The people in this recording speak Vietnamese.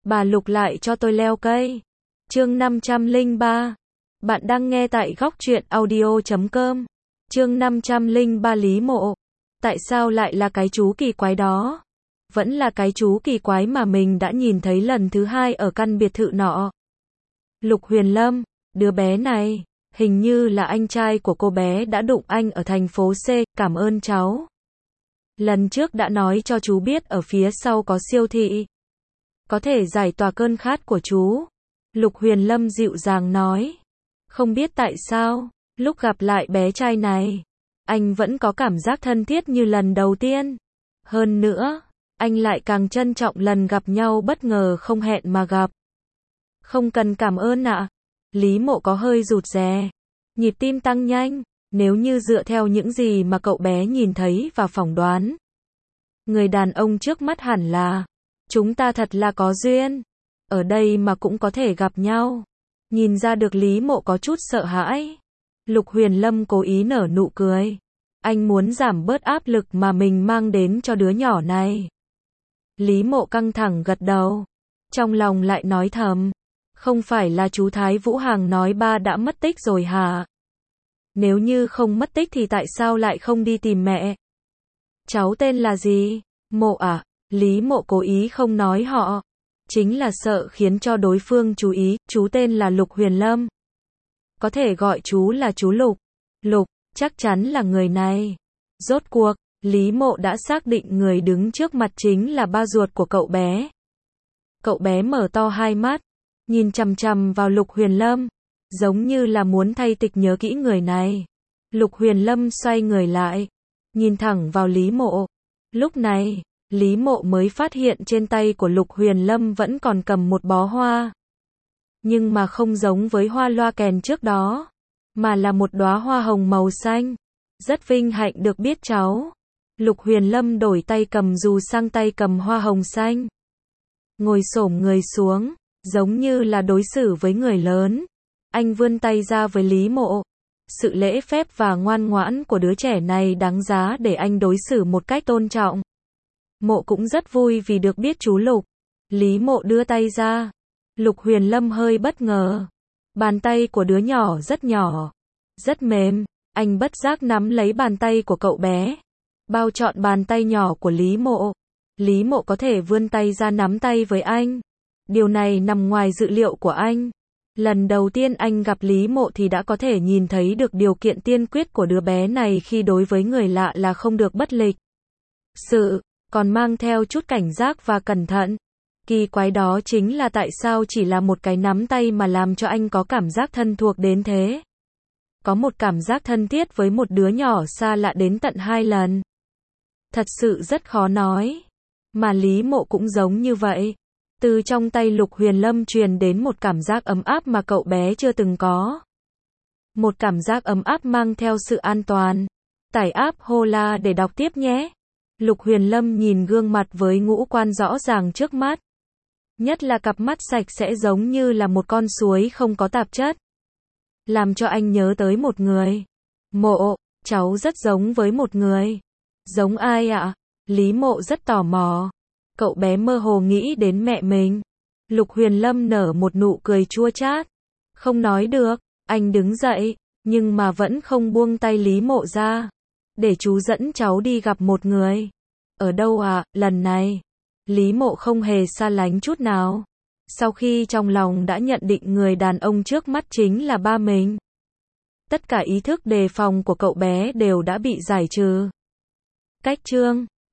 Bà Lục lại cho tôi leo cây. Chương 503. Bạn đang nghe tại góc truyện audio.com. Chương 503 Lý Mộ. Tại sao lại là cái chú kỳ quái đó? Vẫn là cái chú kỳ quái mà mình đã nhìn thấy lần thứ hai ở căn biệt thự nọ. Lục Huyền Lâm, đứa bé này, hình như là anh trai của cô bé đã đụng anh ở thành phố C, cảm ơn cháu. Lần trước đã nói cho chú biết ở phía sau có siêu thị. Có thể giải tỏa cơn khát của chú. Lục Huyền Lâm dịu dàng nói. Không biết tại sao, lúc gặp lại bé trai này, anh vẫn có cảm giác thân thiết như lần đầu tiên. Hơn nữa, anh lại càng trân trọng lần gặp nhau bất ngờ không hẹn mà gặp. Không cần cảm ơn ạ. Lý Mộ có hơi rụt rè. Nhịp tim tăng nhanh, nếu như dựa theo những gì mà cậu bé nhìn thấy và phỏng đoán. Người đàn ông trước mắt hẳn là, chúng ta thật là có duyên. Ở đây mà cũng có thể gặp nhau. Nhìn ra được Lý Mộ có chút sợ hãi. Lục Huyền Lâm cố ý nở nụ cười. Anh muốn giảm bớt áp lực mà mình mang đến cho đứa nhỏ này. Lý Mộ căng thẳng gật đầu. Trong lòng lại nói thầm. Không phải là chú Thái Vũ Hằng nói ba đã mất tích rồi hả? Nếu như không mất tích thì tại sao lại không đi tìm mẹ? Cháu tên là gì? Mộ à? Lý Mộ cố ý không nói họ. Chính là sợ khiến cho đối phương chú ý, chú tên là Lục Huyền Lâm. Có thể gọi chú là chú Lục. Lục, chắc chắn là người này. Rốt cuộc, Lý Mộ đã xác định người đứng trước mặt chính là ba ruột của cậu bé. Cậu bé mở to hai mắt, nhìn chằm chằm vào Lục Huyền Lâm, giống như là muốn thay tịch nhớ kỹ người này. Lục Huyền Lâm xoay người lại, nhìn thẳng vào Lý Mộ. Lúc này, Lý Mộ mới phát hiện trên tay của Lục Huyền Lâm vẫn còn cầm một bó hoa. Nhưng mà không giống với hoa loa kèn trước đó, mà là một đóa hoa hồng màu xanh. Rất vinh hạnh được biết cháu. Lục Huyền Lâm đổi tay cầm dù sang tay cầm hoa hồng xanh. Ngồi xổm người xuống, giống như là đối xử với người lớn. Anh vươn tay ra với Lý Mộ. Sự lễ phép và ngoan ngoãn của đứa trẻ này đáng giá để anh đối xử một cách tôn trọng. Mộ cũng rất vui vì được biết chú Lục. Lý Mộ đưa tay ra. Lục Huyền Lâm hơi bất ngờ. Bàn tay của đứa nhỏ rất nhỏ, rất mềm. Anh bất giác nắm lấy bàn tay của cậu bé, bao trọn bàn tay nhỏ của Lý Mộ. Lý Mộ có thể vươn tay ra nắm tay với anh. Điều này nằm ngoài dự liệu của anh. Lần đầu tiên anh gặp Lý Mộ thì đã có thể nhìn thấy được điều kiện tiên quyết của đứa bé này khi đối với người lạ là không được bất lịch sự, còn mang theo chút cảnh giác và cẩn thận. Kỳ quái đó chính là tại sao chỉ là một cái nắm tay mà làm cho anh có cảm giác thân thuộc đến thế. Có một cảm giác thân thiết với một đứa nhỏ xa lạ đến tận 2 lần. Thật sự rất khó nói. Mà Lý Mộ cũng giống như vậy. Từ trong tay Lục Huyền Lâm truyền đến một cảm giác ấm áp mà cậu bé chưa từng có. Một cảm giác ấm áp mang theo sự an toàn. Tải app Hola để đọc tiếp nhé. Lục Huyền Lâm nhìn gương mặt với ngũ quan rõ ràng trước mắt. Nhất là cặp mắt sạch sẽ giống như là một con suối không có tạp chất. Làm cho anh nhớ tới một người. Mộ, cháu rất giống với một người. Giống ai ạ? Lý Mộ rất tò mò. Cậu bé mơ hồ nghĩ đến mẹ mình. Lục Huyền Lâm nở một nụ cười chua chát. Không nói được, anh đứng dậy, nhưng mà vẫn không buông tay Lý Mộ ra. Để chú dẫn cháu đi gặp một người. Ở đâu ạ? Lần này, Lý Mộ không hề xa lánh chút nào. Sau khi trong lòng đã nhận định người đàn ông trước mắt chính là ba mình. Tất cả ý thức đề phòng của cậu bé đều đã bị giải trừ. Cách chương